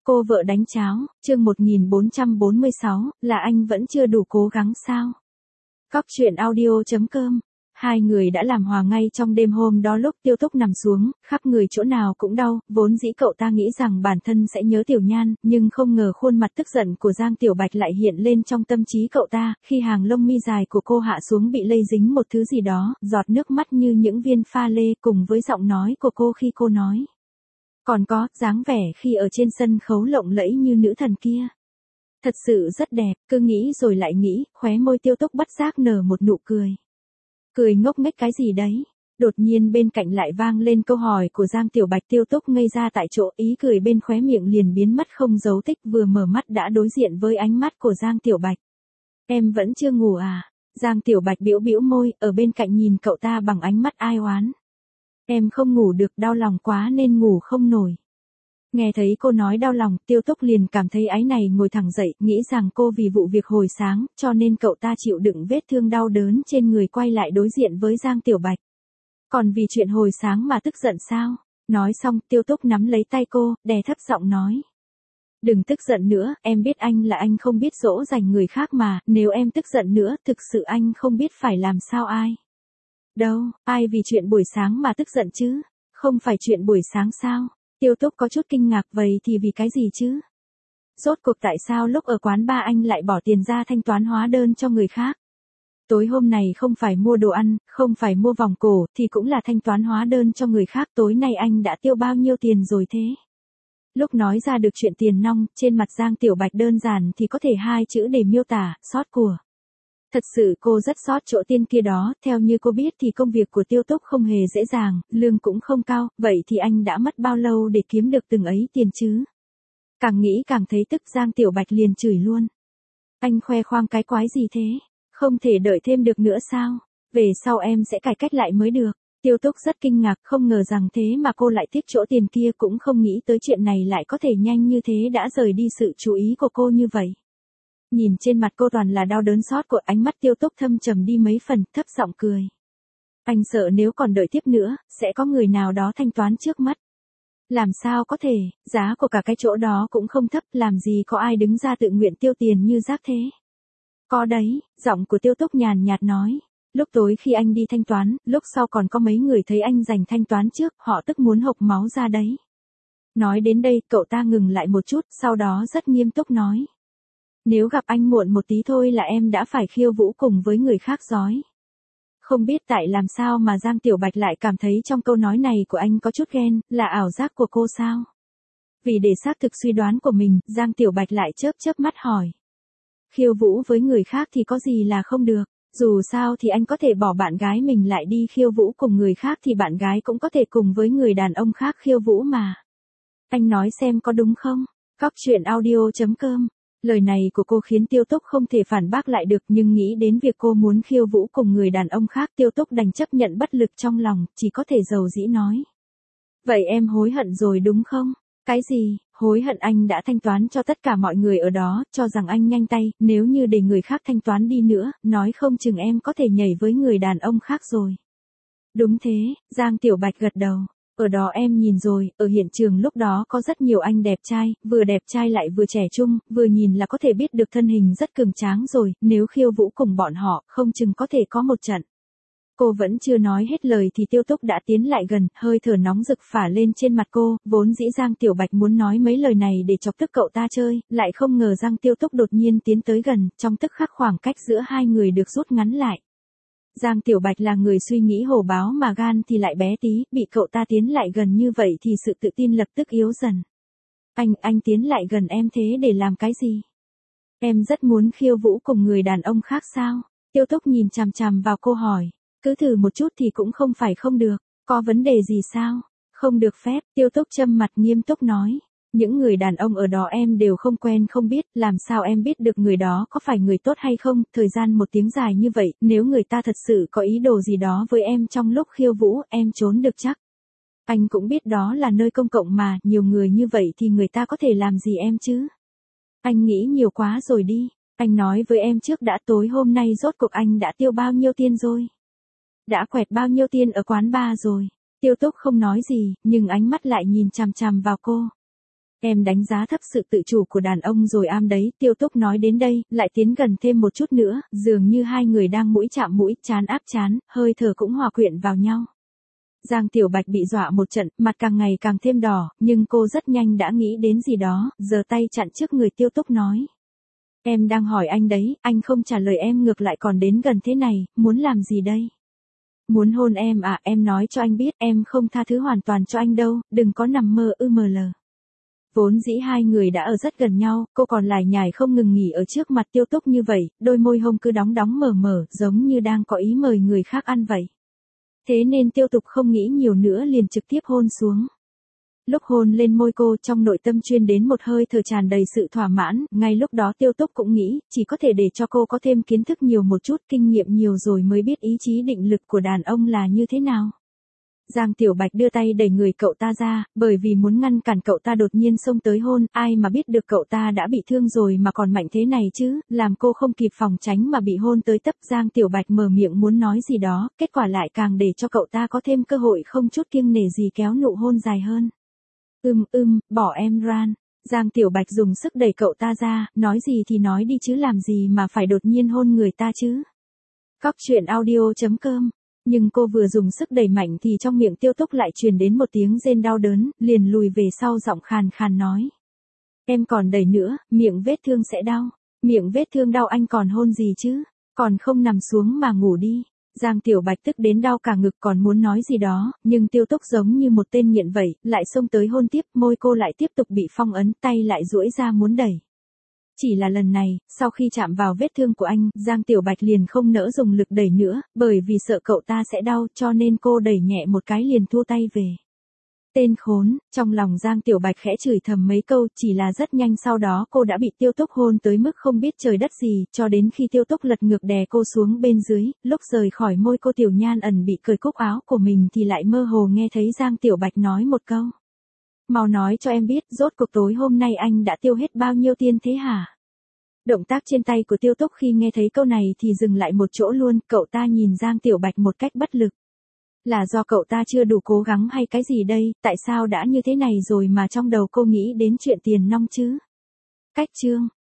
Cô vợ đánh cháo, chương 1446, là anh vẫn chưa đủ cố gắng sao? Cóc truyện audio.com. Hai người đã làm hòa ngay trong đêm hôm đó lúc Tiêu Túc nằm xuống, khắp người chỗ nào cũng đau, vốn dĩ cậu ta nghĩ rằng bản thân sẽ nhớ Tiểu Nhan, nhưng không ngờ khuôn mặt tức giận của Giang Tiểu Bạch lại hiện lên trong tâm trí cậu ta, khi hàng lông mi dài của cô hạ xuống bị lây dính một thứ gì đó, giọt nước mắt như những viên pha lê cùng với giọng nói của cô khi cô nói. Còn có, dáng vẻ khi ở trên sân khấu lộng lẫy như nữ thần kia. Thật sự rất đẹp, cứ nghĩ rồi lại nghĩ, khóe môi Tiêu Túc bất giác nở một nụ cười. Cười ngốc nghếch cái gì đấy? Đột nhiên bên cạnh lại vang lên câu hỏi của Giang Tiểu Bạch. Tiêu Túc ngây ra tại chỗ, ý cười bên khóe miệng liền biến mất không dấu tích, vừa mở mắt đã đối diện với ánh mắt của Giang Tiểu Bạch. Em vẫn chưa ngủ à? Giang Tiểu Bạch bĩu bĩu môi, ở bên cạnh nhìn cậu ta bằng ánh mắt ai oán. Em không ngủ được, đau lòng quá nên ngủ không nổi. Nghe thấy cô nói đau lòng, Tiêu Túc liền cảm thấy áy này, ngồi thẳng dậy, nghĩ rằng cô vì vụ việc hồi sáng, cho nên cậu ta chịu đựng vết thương đau đớn trên người, quay lại đối diện với Giang Tiểu Bạch. Còn vì chuyện hồi sáng mà tức giận sao? Nói xong, Tiêu Túc nắm lấy tay cô, đè thấp giọng nói. Đừng tức giận nữa, em biết anh là anh không biết dỗ dành người khác mà, nếu em tức giận nữa, thực sự anh không biết phải làm sao ai. Đâu, ai vì chuyện buổi sáng mà tức giận chứ? Không phải chuyện buổi sáng sao? Tiêu Túc có chút kinh ngạc, vậy thì vì cái gì chứ? Rốt cuộc tại sao lúc ở quán bar anh lại bỏ tiền ra thanh toán hóa đơn cho người khác? Tối hôm này không phải mua đồ ăn, không phải mua vòng cổ, thì cũng là thanh toán hóa đơn cho người khác. Tối nay anh đã tiêu bao nhiêu tiền rồi thế? Lúc nói ra được chuyện tiền nong, trên mặt Giang Tiểu Bạch đơn giản thì có thể hai chữ để miêu tả, xót của. Thật sự cô rất xót chỗ tiền kia đó, theo như cô biết thì công việc của Tiêu Túc không hề dễ dàng, lương cũng không cao, vậy thì anh đã mất bao lâu để kiếm được từng ấy tiền chứ? Càng nghĩ càng thấy tức, Giang Tiểu Bạch liền chửi luôn. Anh khoe khoang cái quái gì thế? Không thể đợi thêm được nữa sao? Về sau em sẽ cải cách lại mới được. Tiêu Túc rất kinh ngạc, không ngờ rằng thế mà cô lại tiếc chỗ tiền kia, cũng không nghĩ tới chuyện này lại có thể nhanh như thế đã rời đi sự chú ý của cô như vậy. Nhìn trên mặt cô toàn là đau đớn xót của, ánh mắt Tiêu Túc thâm trầm đi mấy phần, thấp giọng cười. Anh sợ nếu còn đợi tiếp nữa, sẽ có người nào đó thanh toán trước mắt. Làm sao có thể, giá của cả cái chỗ đó cũng không thấp, làm gì có ai đứng ra tự nguyện tiêu tiền như rác thế. Có đấy, giọng của Tiêu Túc nhàn nhạt nói. Lúc tối khi anh đi thanh toán, lúc sau còn có mấy người thấy anh giành thanh toán trước, họ tức muốn hộc máu ra đấy. Nói đến đây, cậu ta ngừng lại một chút, sau đó rất nghiêm túc nói. Nếu gặp anh muộn một tí thôi là em đã phải khiêu vũ cùng với người khác rồi. Không biết tại làm sao mà Giang Tiểu Bạch lại cảm thấy trong câu nói này của anh có chút ghen, là ảo giác của cô sao? Vì để xác thực suy đoán của mình, Giang Tiểu Bạch lại chớp mắt hỏi. Khiêu vũ với người khác thì có gì là không được, dù sao thì anh có thể bỏ bạn gái mình lại đi khiêu vũ cùng người khác, thì bạn gái cũng có thể cùng với người đàn ông khác khiêu vũ mà. Anh nói xem có đúng không? Cóc truyện audio.com. Lời này của cô khiến Tiêu Túc không thể phản bác lại được, nhưng nghĩ đến việc cô muốn khiêu vũ cùng người đàn ông khác, Tiêu Túc đành chấp nhận bất lực trong lòng, chỉ có thể dầu dĩ nói. Vậy em hối hận rồi đúng không? Cái gì, hối hận? Anh đã thanh toán cho tất cả mọi người ở đó, cho rằng anh nhanh tay, nếu như để người khác thanh toán đi nữa, nói không chừng em có thể nhảy với người đàn ông khác rồi. Đúng thế, Giang Tiểu Bạch gật đầu. Ở đó em nhìn rồi, ở hiện trường lúc đó có rất nhiều anh đẹp trai, vừa đẹp trai lại vừa trẻ trung, vừa nhìn là có thể biết được thân hình rất cường tráng rồi, nếu khiêu vũ cùng bọn họ, không chừng có thể có một trận. Cô vẫn chưa nói hết lời thì Tiêu Túc đã tiến lại gần, hơi thở nóng rực phả lên trên mặt cô, vốn dĩ Giang Tiểu Bạch muốn nói mấy lời này để chọc tức cậu ta chơi, lại không ngờ Giang Tiêu Túc đột nhiên tiến tới gần, trong tức khắc khoảng cách giữa hai người được rút ngắn lại. Giang Tiểu Bạch là người suy nghĩ hổ báo mà gan thì lại bé tí, bị cậu ta tiến lại gần như vậy thì sự tự tin lập tức yếu dần. Anh tiến lại gần em thế để làm cái gì? Em rất muốn khiêu vũ cùng người đàn ông khác sao? Tiêu Túc nhìn chằm chằm vào cô hỏi. Cứ thử một chút thì cũng không phải không được, có vấn đề gì sao? Không được phép, Tiêu Túc châm mặt nghiêm túc nói. Những người đàn ông ở đó em đều không quen không biết, làm sao em biết được người đó có phải người tốt hay không? Thời gian một tiếng dài như vậy, nếu người ta thật sự có ý đồ gì đó với em trong lúc khiêu vũ, em trốn được chắc. Anh cũng biết đó là nơi công cộng mà, nhiều người như vậy thì người ta có thể làm gì em chứ? Anh nghĩ nhiều quá rồi đi, anh nói với em trước đã, tối hôm nay rốt cuộc anh đã tiêu bao nhiêu tiền rồi? Đã quẹt bao nhiêu tiền ở quán bar rồi? Tiêu Túc không nói gì, nhưng ánh mắt lại nhìn chằm chằm vào cô. Em đánh giá thấp sự tự chủ của đàn ông rồi am đấy, Tiêu Túc nói đến đây, lại tiến gần thêm một chút nữa, dường như hai người đang mũi chạm mũi, trán áp trán, hơi thở cũng hòa quyện vào nhau. Giang Tiểu Bạch bị dọa một trận, mặt càng ngày càng thêm đỏ, nhưng cô rất nhanh đã nghĩ đến gì đó, giơ tay chặn trước người Tiêu Túc nói. Em đang hỏi anh đấy, anh không trả lời em ngược lại còn đến gần thế này, muốn làm gì đây? Muốn hôn em à, em nói cho anh biết, em không tha thứ hoàn toàn cho anh đâu, đừng có nằm mơ ư. Vốn dĩ hai người đã ở rất gần nhau, cô còn lải nhải không ngừng nghỉ ở trước mặt Tiêu Túc như vậy, đôi môi hông cứ đóng đóng mở mở, giống như đang có ý mời người khác ăn vậy. Thế nên Tiêu Tục không nghĩ nhiều nữa liền trực tiếp hôn xuống. Lúc hôn lên môi cô trong nội tâm chuyên đến một hơi thở tràn đầy sự thỏa mãn, ngay lúc đó Tiêu Túc cũng nghĩ, chỉ có thể để cho cô có thêm kiến thức nhiều một chút, kinh nghiệm nhiều rồi mới biết ý chí định lực của đàn ông là như thế nào. Giang Tiểu Bạch đưa tay đẩy người cậu ta ra, bởi vì muốn ngăn cản cậu ta đột nhiên xông tới hôn, ai mà biết được cậu ta đã bị thương rồi mà còn mạnh thế này chứ, làm cô không kịp phòng tránh mà bị hôn tới tấp. Giang Tiểu Bạch mở miệng muốn nói gì đó, kết quả lại càng để cho cậu ta có thêm cơ hội không chút kiêng nể gì kéo nụ hôn dài hơn. Bỏ em Ran. Giang Tiểu Bạch dùng sức đẩy cậu ta ra, nói gì thì nói đi chứ làm gì mà phải đột nhiên hôn người ta chứ. Cóc truyện audio.com. Nhưng cô vừa dùng sức đẩy mạnh thì trong miệng Tiêu Túc lại truyền đến một tiếng rên đau đớn, liền lùi về sau giọng khàn khàn nói. Em còn đẩy nữa, miệng vết thương sẽ đau. Miệng vết thương đau anh còn hôn gì chứ, còn không nằm xuống mà ngủ đi. Giang Tiểu Bạch tức đến đau cả ngực còn muốn nói gì đó, nhưng Tiêu Túc giống như một tên nghiện vậy, lại xông tới hôn tiếp, môi cô lại tiếp tục bị phong ấn, tay lại duỗi ra muốn đẩy. Chỉ là lần này, sau khi chạm vào vết thương của anh, Giang Tiểu Bạch liền không nỡ dùng lực đẩy nữa, bởi vì sợ cậu ta sẽ đau, cho nên cô đẩy nhẹ một cái liền thua tay về. Tên khốn, trong lòng Giang Tiểu Bạch khẽ chửi thầm mấy câu, chỉ là rất nhanh sau đó cô đã bị Tiêu Túc hôn tới mức không biết trời đất gì, cho đến khi Tiêu Túc lật ngược đè cô xuống bên dưới, lúc rời khỏi môi cô Tiểu Nhan ẩn bị cởi cúc áo của mình thì lại mơ hồ nghe thấy Giang Tiểu Bạch nói một câu. Mau nói cho em biết, rốt cuộc tối hôm nay anh đã tiêu hết bao nhiêu tiền thế hả? Động tác trên tay của Tiêu Túc khi nghe thấy câu này thì dừng lại một chỗ luôn, cậu ta nhìn Giang Tiểu Bạch một cách bất lực. Là do cậu ta chưa đủ cố gắng hay cái gì đây, tại sao đã như thế này rồi mà trong đầu cô nghĩ đến chuyện tiền nong chứ? Cách chương